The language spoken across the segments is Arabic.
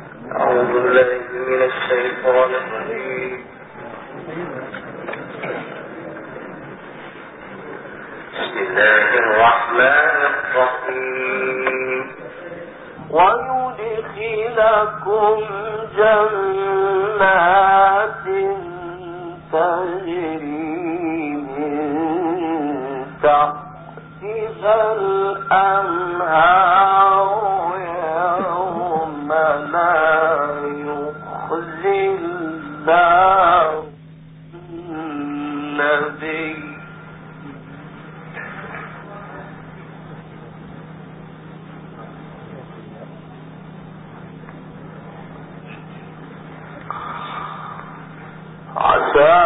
أعوذ بالله من الشيطان الرجيم. بسم الله الرحمن الرحيم. ويدخلكم جنات تجري من تحتها الأنهار يوم لا يخزي الله النبي عسى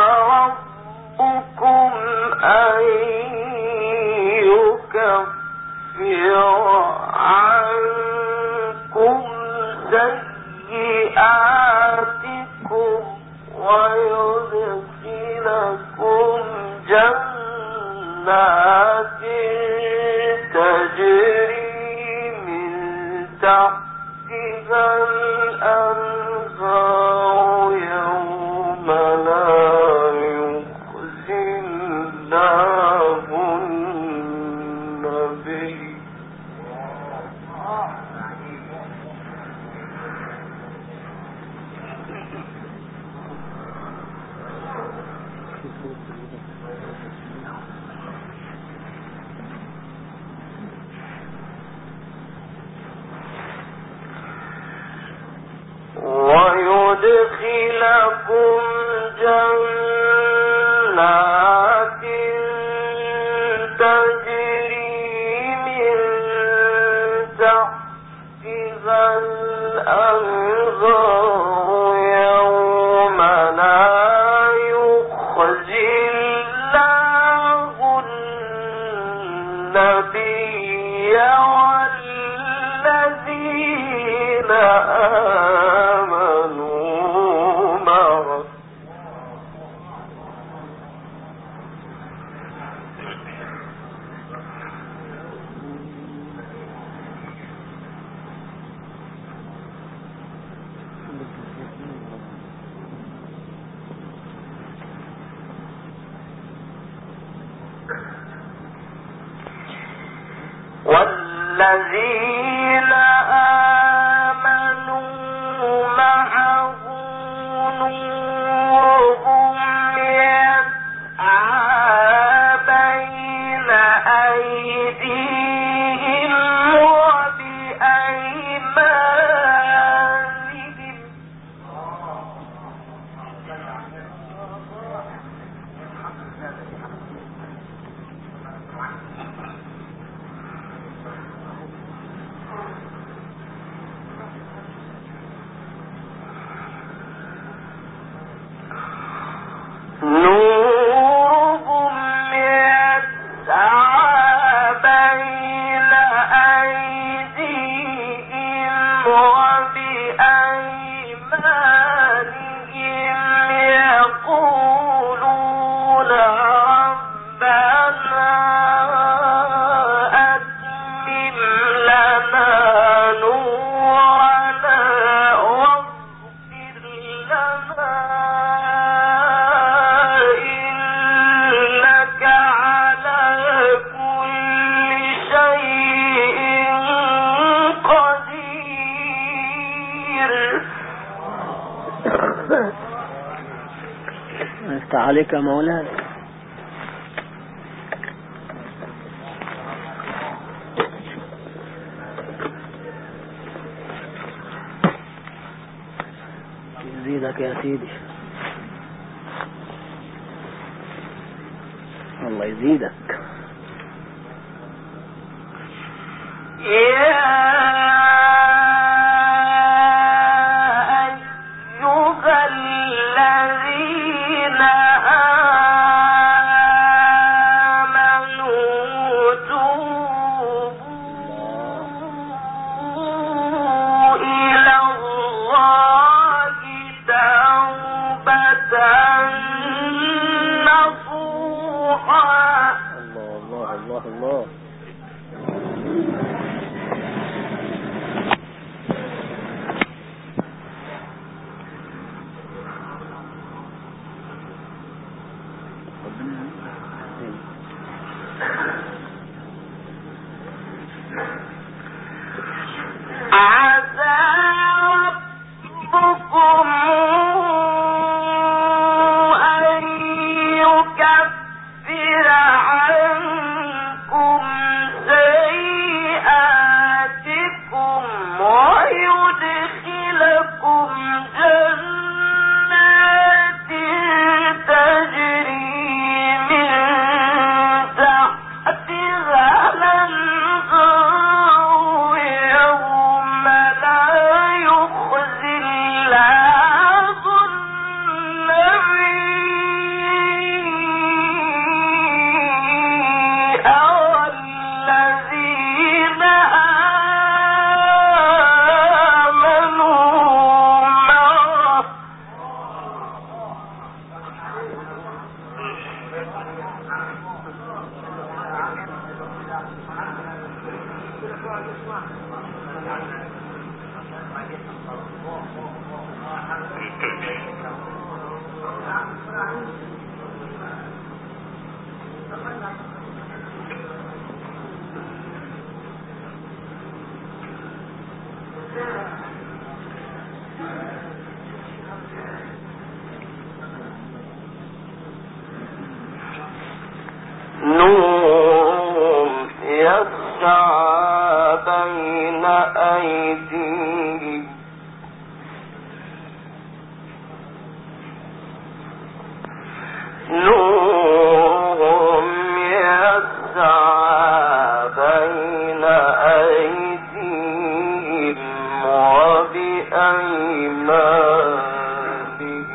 ربكم أن يكفر عنكم سيئاتكم ويدخلكم جنات تجري من تحتها الأنهار يوم لا يخزي الله النبي ويدخلكم جنات تجري من تحتها الأنهار يوم لا يخزي الله النبي والذين آمنوا معه والذين آمنوا معه نورهم يسعى بين أيديهم وبأيمانهم نورهم يسعى بين أيديهم وبأيمانهم يقولون ربنا أتمم لنا نورنا واغفر لنا إنك على كل شيء قدير. نفتح عليك يا مولانا. يزيدك يا سيدي، الله يزيدك. أيديهم نورهم يسعى بين أيديهم وبأيمانهم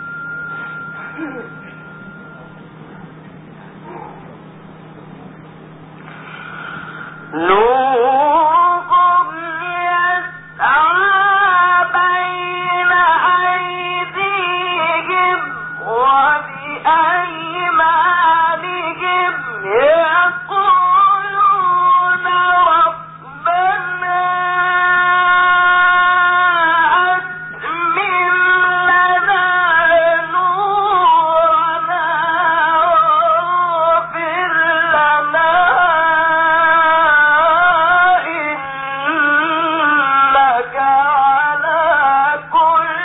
نورهم يسعى بين أيديهم وبأيمانهم يقولون ربنا أتمم لنا نورنا واغفر لنا إنك على كل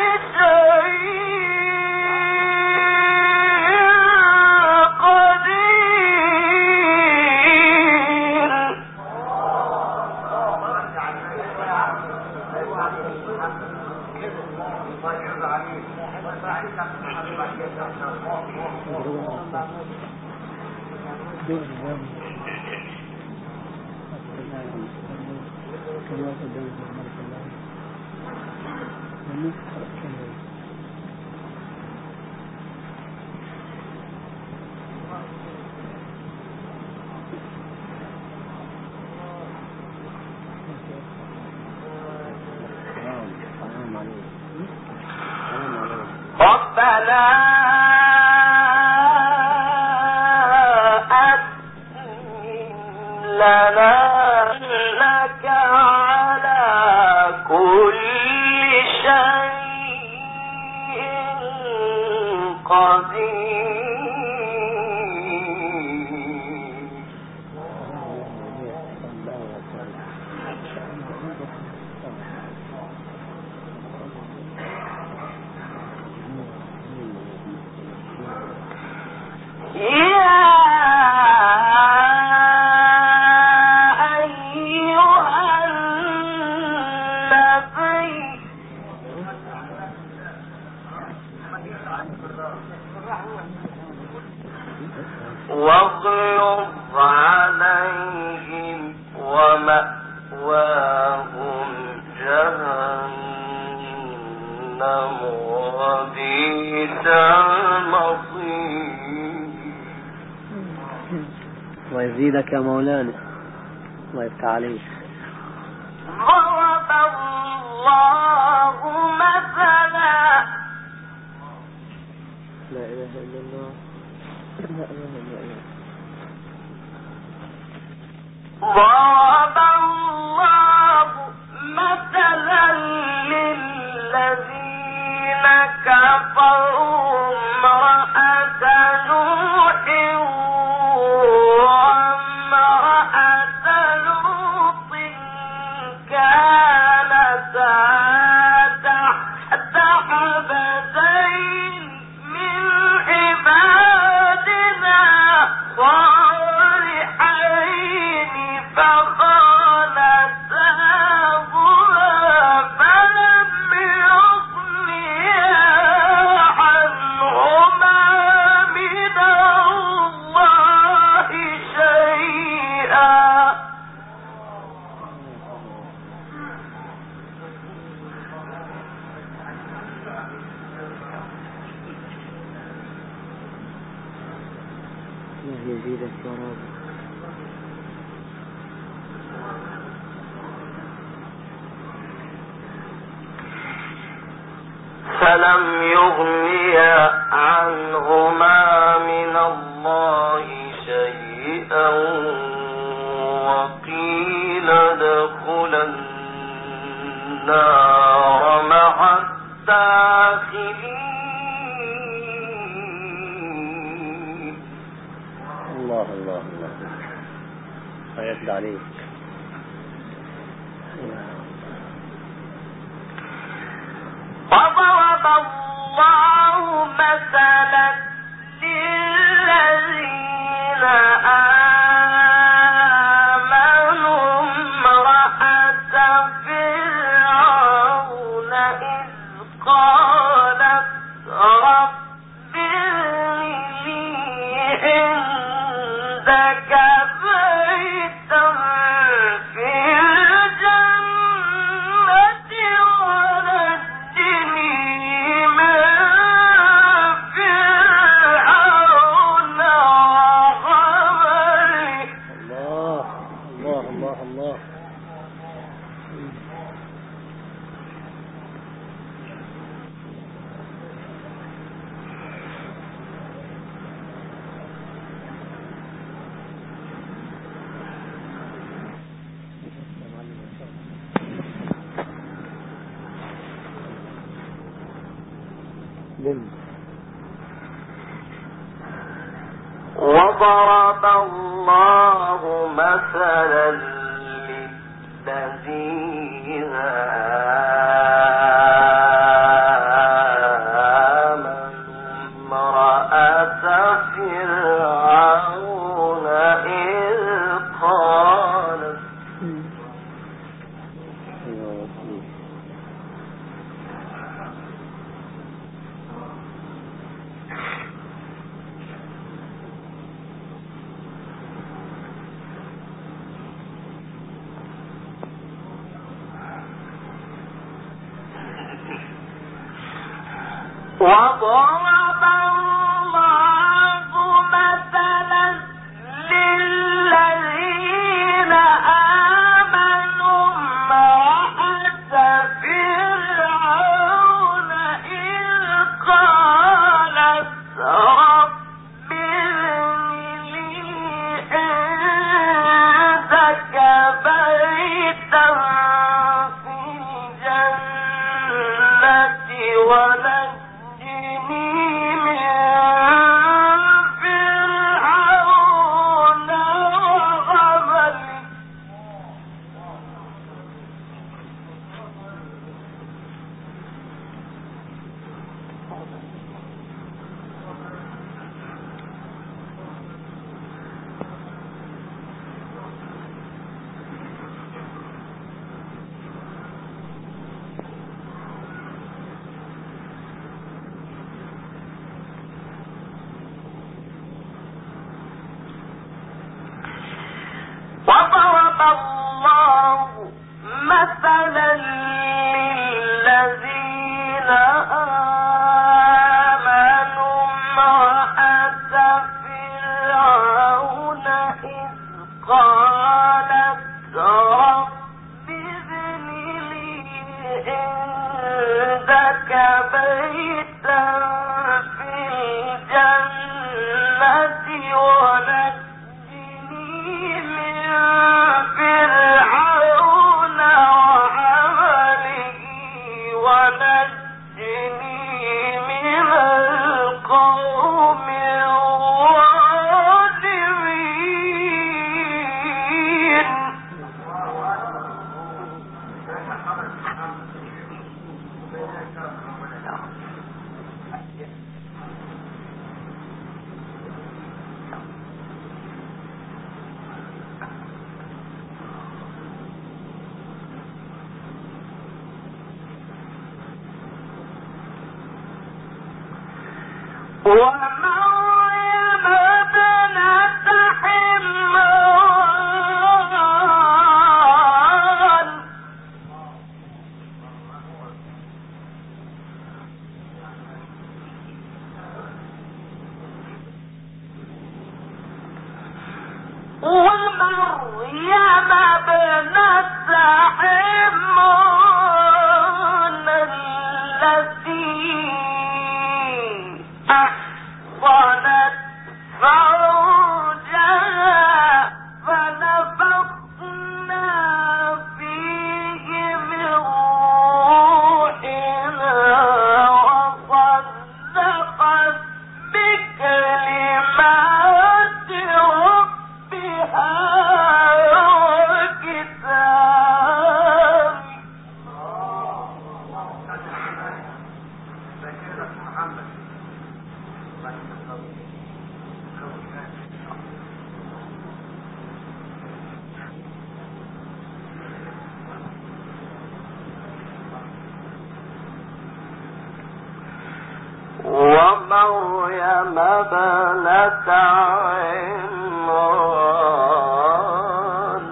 ربنا أتمم لنا إنك على كل شيء قدير واغلظ عليهم ومأواهم جهنم وبئس المصير. ويزيدك يا مولانا الله يفتح عليك. ضرب الله مثلا لا إله إلا الله لا إله إلا الله. ضرب الله مثلا للذين كفروا امرأة نوح وامرأة لوط كانتا تحت عبدين من عبادنا صالحين فخانتاهما فلم يغنيا عنهما من الله شيئا يزيدك يا رب. فلم يغنيا عنهما من الله شيئا وقيل ادخلا النار مع الداخلين. الله الله الله ويفتح عليك. وضرب الله مثلا للذين آمنوا امرأة فرعون وضرب الله مثلا للذين وضرب الله مثلا للذين آمنوا امرأة فرعون إذ قالت رب ابن لي عندك بيتا في الجنة وضرب الله مثلا للذين آمنوا امرأة فرعون إذ قالت رب ابن لي عندك بيتا في الجنة ونجني من فرعون وعمله ونجني من القوم الظالمين. ومريم ابنة عمران التي أحصنت فرجها فنفخنا فيه من روحنا وصدقت بكلمات ربها وكتابه. ومريم ابنة عمران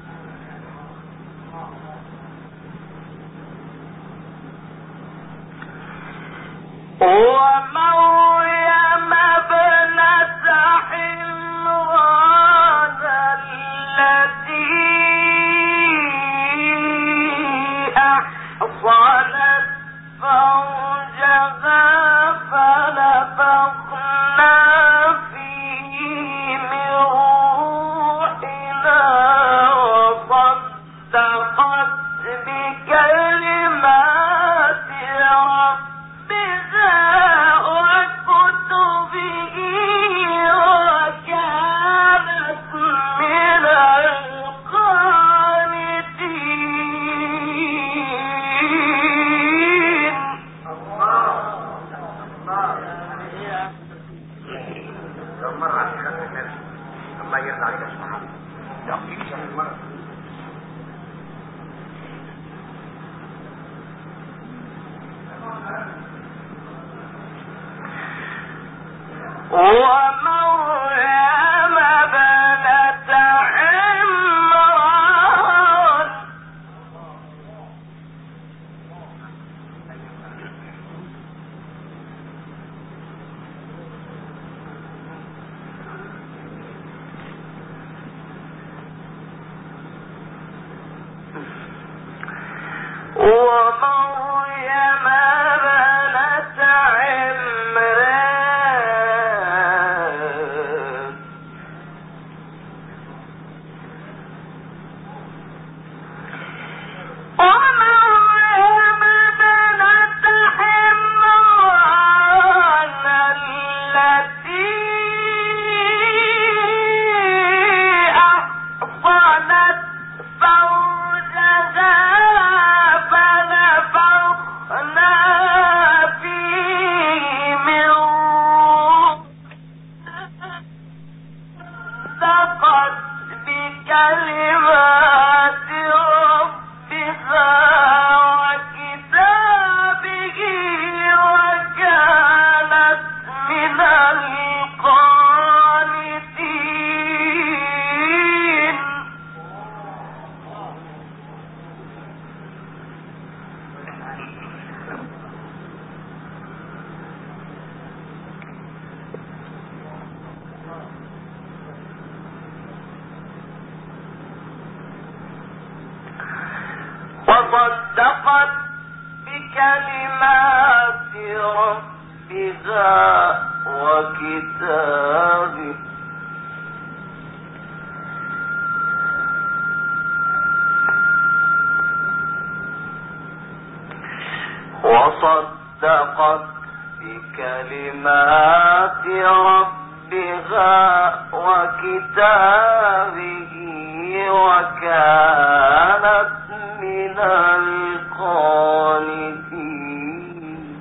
ومريم ابنة عمران التي أحصنت فرجها فنفخنا فيه من روحنا وصدقت بكلمات ربها وصدقت بكلمات ربها وكتابه وصدقت بكلمات ربها وكتابه وكانت من القانتين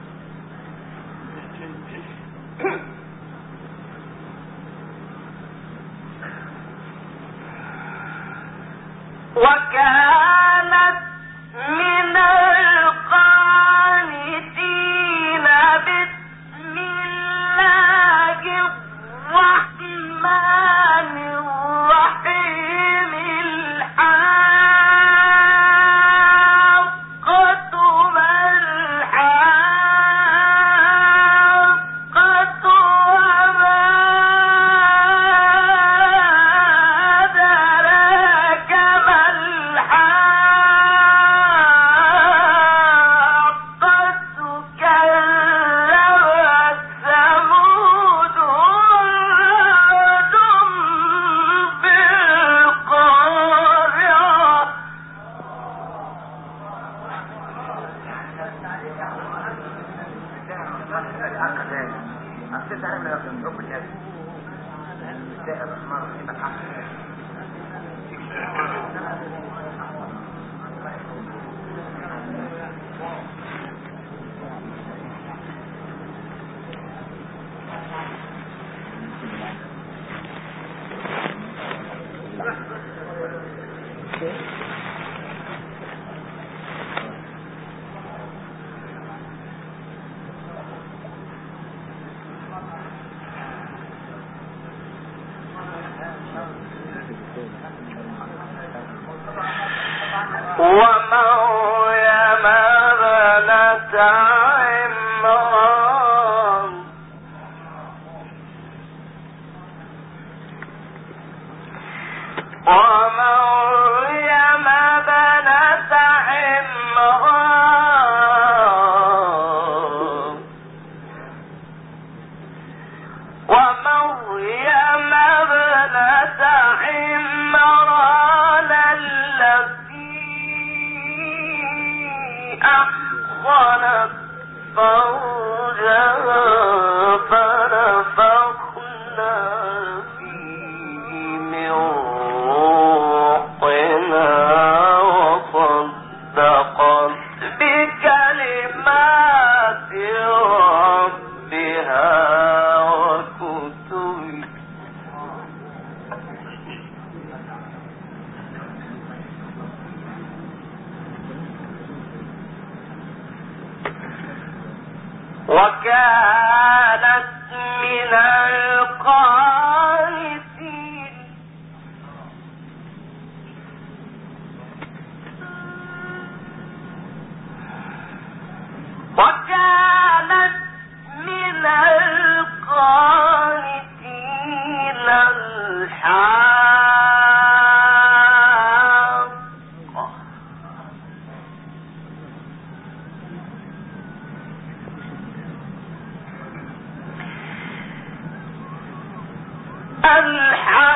وكانت من القانتين. بسم الله الرحمن الرحيم. الحاقة ما الحاقة وما أدراك ما الحاقة. كذبت ثمود وعاد بالقارعة. ومريم ابنة عمران ومريم ابنة عمران ومريم ابنة عمران التي أحصنت فرجها فنفخنا فيه من روحنا وصدقت بكلمات ربها وكتبه. وكانت من القانتين الحاقة